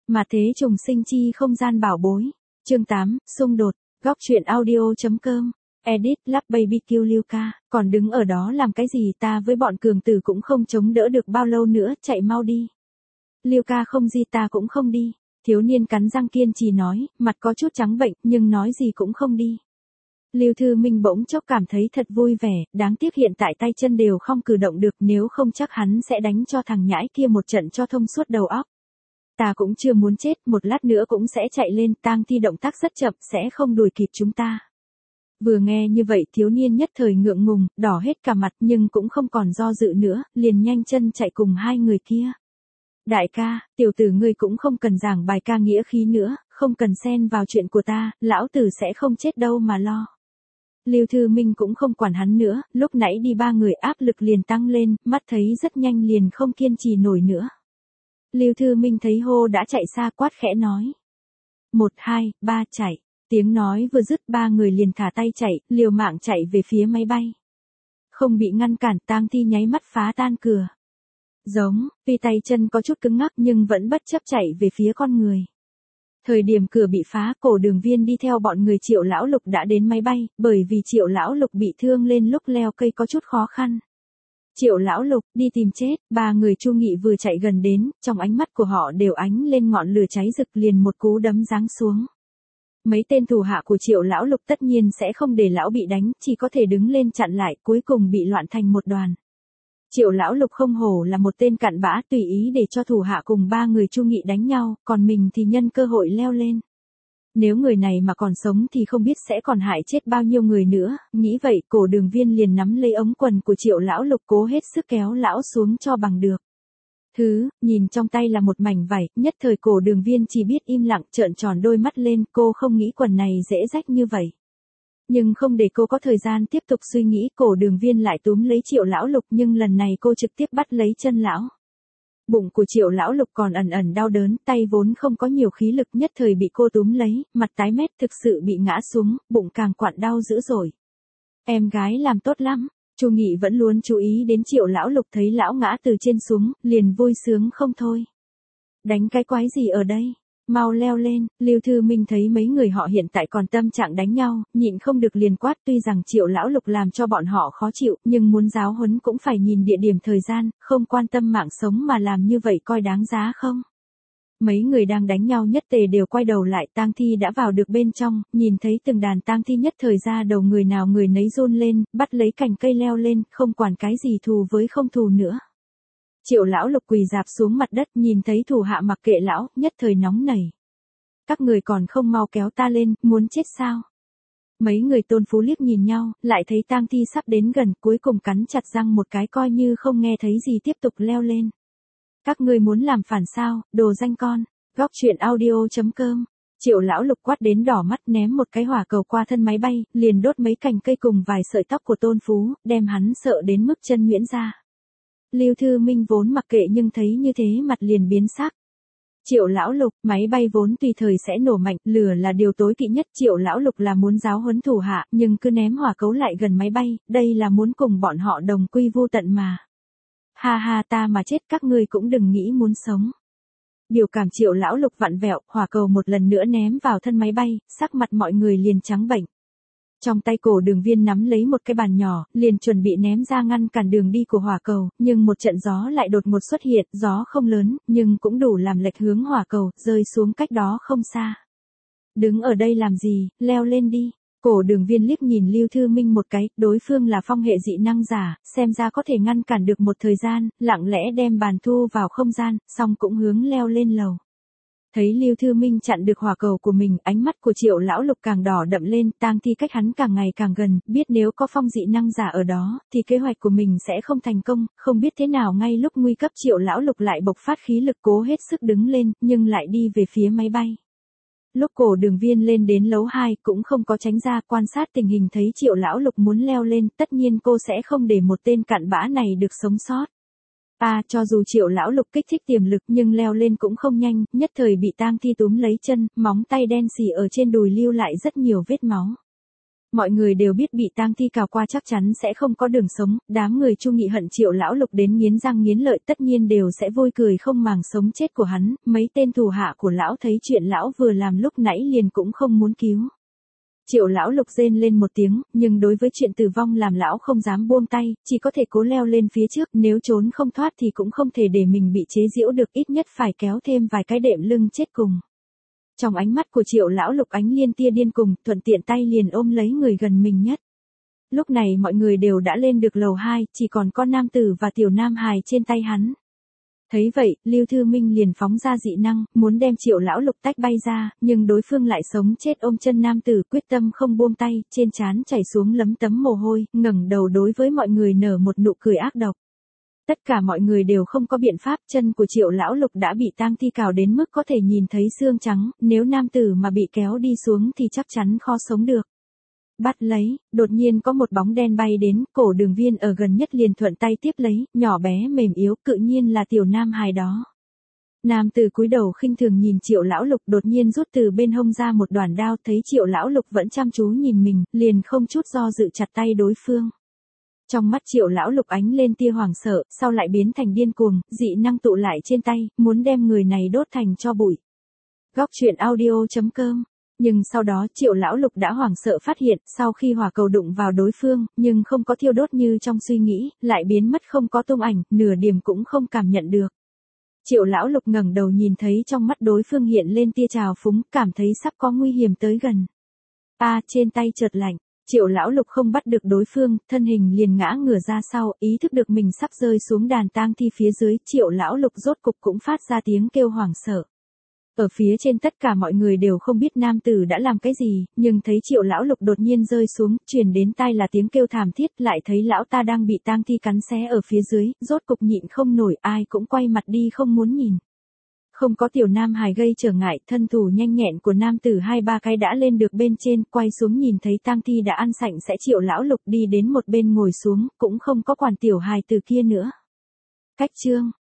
Mà thế trùng sinh chi không gian bảo bối. Chương 8, xung đột. Góc truyện audio.com. Edit lắp BBQ Liuka, còn đứng ở đó làm cái gì, ta với bọn cường tử cũng không chống đỡ được bao lâu nữa, chạy mau đi. Liuka không gì, ta cũng không đi. Thiếu niên cắn răng kiên trì nói, mặt có chút trắng bệnh, nhưng nói gì cũng không đi. Lưu Thư Minh bỗng chốc cảm thấy thật vui vẻ, đáng tiếc hiện tại tay chân đều không cử động được, nếu không chắc hắn sẽ đánh cho thằng nhãi kia một trận cho thông suốt đầu óc. Ta cũng chưa muốn chết, một lát nữa cũng sẽ chạy lên, tang thi động tác rất chậm, sẽ không đuổi kịp chúng ta. Vừa nghe như vậy thiếu niên nhất thời ngượng ngùng, đỏ hết cả mặt nhưng cũng không còn do dự nữa, liền nhanh chân chạy cùng hai người kia. Đại ca, tiểu tử ngươi cũng không cần giảng bài ca nghĩa khí nữa, không cần xen vào chuyện của ta, lão tử sẽ không chết đâu mà lo. Lưu Thư Minh cũng không quản hắn nữa, lúc nãy đi ba người áp lực liền tăng lên, mắt thấy rất nhanh liền không kiên trì nổi nữa. Lưu Thư Minh thấy hô đã chạy xa quát khẽ nói. 1, 2, 3 chạy. Tiếng nói vừa dứt ba người liền thả tay chạy, liều mạng chạy về phía máy bay. Không bị ngăn cản, tang thi nháy mắt phá tan cửa. Giống, tuy tay chân có chút cứng ngắc nhưng vẫn bất chấp chạy về phía con người. Thời điểm cửa bị phá, Cổ Đường Viên đi theo bọn người Triệu Lão Lục đã đến máy bay, bởi vì Triệu Lão Lục bị thương lên lúc leo cây có chút khó khăn. Triệu Lão Lục, đi tìm chết, ba người Chu Nghị vừa chạy gần đến, trong ánh mắt của họ đều ánh lên ngọn lửa cháy rực, liền một cú đấm giáng xuống. Mấy tên thủ hạ của Triệu Lão Lục tất nhiên sẽ không để lão bị đánh, chỉ có thể đứng lên chặn lại, cuối cùng bị loạn thành một đoàn. Triệu Lão Lục không hổ là một tên cặn bã, tùy ý để cho thủ hạ cùng ba người Chu Nghị đánh nhau, còn mình thì nhân cơ hội leo lên. Nếu người này mà còn sống thì không biết sẽ còn hại chết bao nhiêu người nữa, nghĩ vậy Cổ Đường Viên liền nắm lấy ống quần của Triệu Lão Lục cố hết sức kéo lão xuống cho bằng được. Nhìn trong tay là một mảnh vải, nhất thời Cổ Đường Viên chỉ biết im lặng trợn tròn đôi mắt lên, cô không nghĩ quần này dễ rách như vậy. Nhưng không để cô có thời gian tiếp tục suy nghĩ, Cổ Đường Viên lại túm lấy Triệu Lão Lục nhưng lần này cô trực tiếp bắt lấy chân lão. Bụng của Triệu Lão Lục còn ẩn ẩn đau đớn, tay vốn không có nhiều khí lực nhất thời bị cô túm lấy, mặt tái mét thực sự bị ngã xuống, bụng càng quặn đau dữ dội. Em gái làm tốt lắm. Chu Nghị vẫn luôn chú ý đến Triệu Lão Lục, thấy lão ngã từ trên xuống, liền vui sướng không thôi. Đánh cái quái gì ở đây? Mau leo lên. Lưu Thư Minh thấy mấy người họ hiện tại còn tâm trạng đánh nhau, nhịn không được liền quát, tuy rằng Triệu Lão Lục làm cho bọn họ khó chịu, nhưng muốn giáo huấn cũng phải nhìn địa điểm thời gian, không quan tâm mạng sống mà làm như vậy coi đáng giá không? Mấy người đang đánh nhau nhất tề đều quay đầu lại, tang thi đã vào được bên trong, nhìn thấy từng đàn tang thi nhất thời ra đầu người nào người nấy run lên, bắt lấy cành cây leo lên, không quản cái gì thù với không thù nữa. Triệu Lão Lục quỳ rạp xuống mặt đất, nhìn thấy thủ hạ mặc kệ lão, nhất thời nóng nảy. Các người còn không mau kéo ta lên, muốn chết sao? Mấy người Tôn Phú liếc nhìn nhau, lại thấy tang thi sắp đến gần, cuối cùng cắn chặt răng một cái coi như không nghe thấy gì tiếp tục leo lên. Các ngươi muốn làm phản sao, đồ danh con. Góc truyện audio.com. Triệu Lão Lục quát đến đỏ mắt, ném một cái hỏa cầu qua thân máy bay, liền đốt mấy cành cây cùng vài sợi tóc của Tôn Phú, đem hắn sợ đến mức chân nhuyễn ra. Lưu Thư Minh vốn mặc kệ nhưng thấy như thế mặt liền biến sắc. Triệu Lão Lục, máy bay vốn tùy thời sẽ nổ mạnh, lửa là điều tối kỵ nhất. Triệu Lão Lục là muốn giáo huấn thủ hạ, nhưng cứ ném hỏa cấu lại gần máy bay, đây là muốn cùng bọn họ đồng quy vu tận mà. Ha ha, ta mà chết các ngươi cũng đừng nghĩ muốn sống. Biểu cảm Triệu Lão Lục vặn vẹo, hỏa cầu một lần nữa ném vào thân máy bay, sắc mặt mọi người liền trắng bệch. Trong tay Cổ Đường Viên nắm lấy một cái bàn nhỏ, liền chuẩn bị ném ra ngăn cản đường đi của hỏa cầu, nhưng một trận gió lại đột ngột xuất hiện, gió không lớn, nhưng cũng đủ làm lệch hướng hỏa cầu, rơi xuống cách đó không xa. Đứng ở đây làm gì, leo lên đi. Cổ Đường Viên liếc nhìn Lưu Thư Minh một cái, đối phương là phong hệ dị năng giả, xem ra có thể ngăn cản được một thời gian, lặng lẽ đem bàn thu vào không gian, xong cũng hướng leo lên lầu. Thấy Lưu Thư Minh chặn được hỏa cầu của mình, ánh mắt của Triệu Lão Lục càng đỏ đậm lên, tang thi cách hắn càng ngày càng gần, biết nếu có phong dị năng giả ở đó, thì kế hoạch của mình sẽ không thành công, không biết thế nào ngay lúc nguy cấp Triệu Lão Lục lại bộc phát khí lực cố hết sức đứng lên, nhưng lại đi về phía máy bay. Lúc Cổ Đường Viên lên đến lầu 2 cũng không có tránh ra, quan sát tình hình thấy Triệu Lão Lục muốn leo lên, tất nhiên cô sẽ không để một tên cặn bã này được sống sót. Cho dù Triệu Lão Lục kích thích tiềm lực nhưng leo lên cũng không nhanh, nhất thời bị tang thi túm lấy chân, móng tay đen xì ở trên đùi lưu lại rất nhiều vết máu. Mọi người đều biết bị tang thi cào qua chắc chắn sẽ không có đường sống, đám người Chu Nghị hận Triệu lão lục đến nghiến răng nghiến lợi tất nhiên đều sẽ vui cười không màng sống chết của hắn, mấy tên thủ hạ của lão thấy chuyện lão vừa làm lúc nãy liền cũng không muốn cứu. Triệu lão lục rên lên một tiếng, nhưng đối với chuyện tử vong làm lão không dám buông tay, chỉ có thể cố leo lên phía trước, nếu trốn không thoát thì cũng không thể để mình bị chế giễu được, ít nhất phải kéo thêm vài cái đệm lưng chết cùng. Trong ánh mắt của Triệu lão lục ánh liên tia điên cùng, thuận tiện tay liền ôm lấy người gần mình nhất. Lúc này mọi người đều đã lên được lầu 2, chỉ còn con nam tử và tiểu nam hài trên tay hắn. Thấy vậy, Lưu Thư Minh liền phóng ra dị năng, muốn đem Triệu lão lục tách bay ra, nhưng đối phương lại sống chết ôm chân nam tử, quyết tâm không buông tay, trên trán chảy xuống lấm tấm mồ hôi, ngẩng đầu đối với mọi người nở một nụ cười ác độc. Tất cả mọi người đều không có biện pháp, chân của Triệu lão lục đã bị tang thi cào đến mức có thể nhìn thấy xương trắng, nếu nam tử mà bị kéo đi xuống thì chắc chắn khó sống được. Bắt lấy, đột nhiên có một bóng đen bay đến, cổ Đường Viên ở gần nhất liền thuận tay tiếp lấy, nhỏ bé mềm yếu, tự nhiên là tiểu nam hài đó. Nam tử cúi đầu khinh thường nhìn Triệu lão lục, đột nhiên rút từ bên hông ra một đoàn đao, thấy Triệu lão lục vẫn chăm chú nhìn mình, liền không chút do dự chặt tay đối phương. Trong mắt Triệu lão lục ánh lên tia hoảng sợ, sau lại biến thành điên cuồng, dị năng tụ lại trên tay, muốn đem người này đốt thành tro bụi. Góc truyện audio.com. Nhưng sau đó Triệu lão lục đã hoảng sợ phát hiện, sau khi hỏa cầu đụng vào đối phương, nhưng không có thiêu đốt như trong suy nghĩ, lại biến mất không có tung ảnh, nửa điểm cũng không cảm nhận được. Triệu lão lục ngẩng đầu nhìn thấy trong mắt đối phương hiện lên tia trào phúng, cảm thấy sắp có nguy hiểm tới gần. Trên tay chợt lạnh. Triệu lão lục không bắt được đối phương, thân hình liền ngã ngửa ra sau, ý thức được mình sắp rơi xuống đàn tang thi phía dưới, Triệu lão lục rốt cục cũng phát ra tiếng kêu hoảng sợ. Ở phía trên tất cả mọi người đều không biết nam tử đã làm cái gì, nhưng thấy Triệu lão lục đột nhiên rơi xuống, truyền đến tai là tiếng kêu thảm thiết, lại thấy lão ta đang bị tang thi cắn xé ở phía dưới, rốt cục nhịn không nổi, ai cũng quay mặt đi không muốn nhìn. Không có tiểu nam hài gây trở ngại, thân thủ nhanh nhẹn của nam tử 2-3 cái đã lên được bên trên, quay xuống nhìn thấy tang thi đã ăn sạch sẽ, Triệu lão lục đi đến một bên ngồi xuống, cũng không có quản tiểu hài từ kia nữa. Cách chương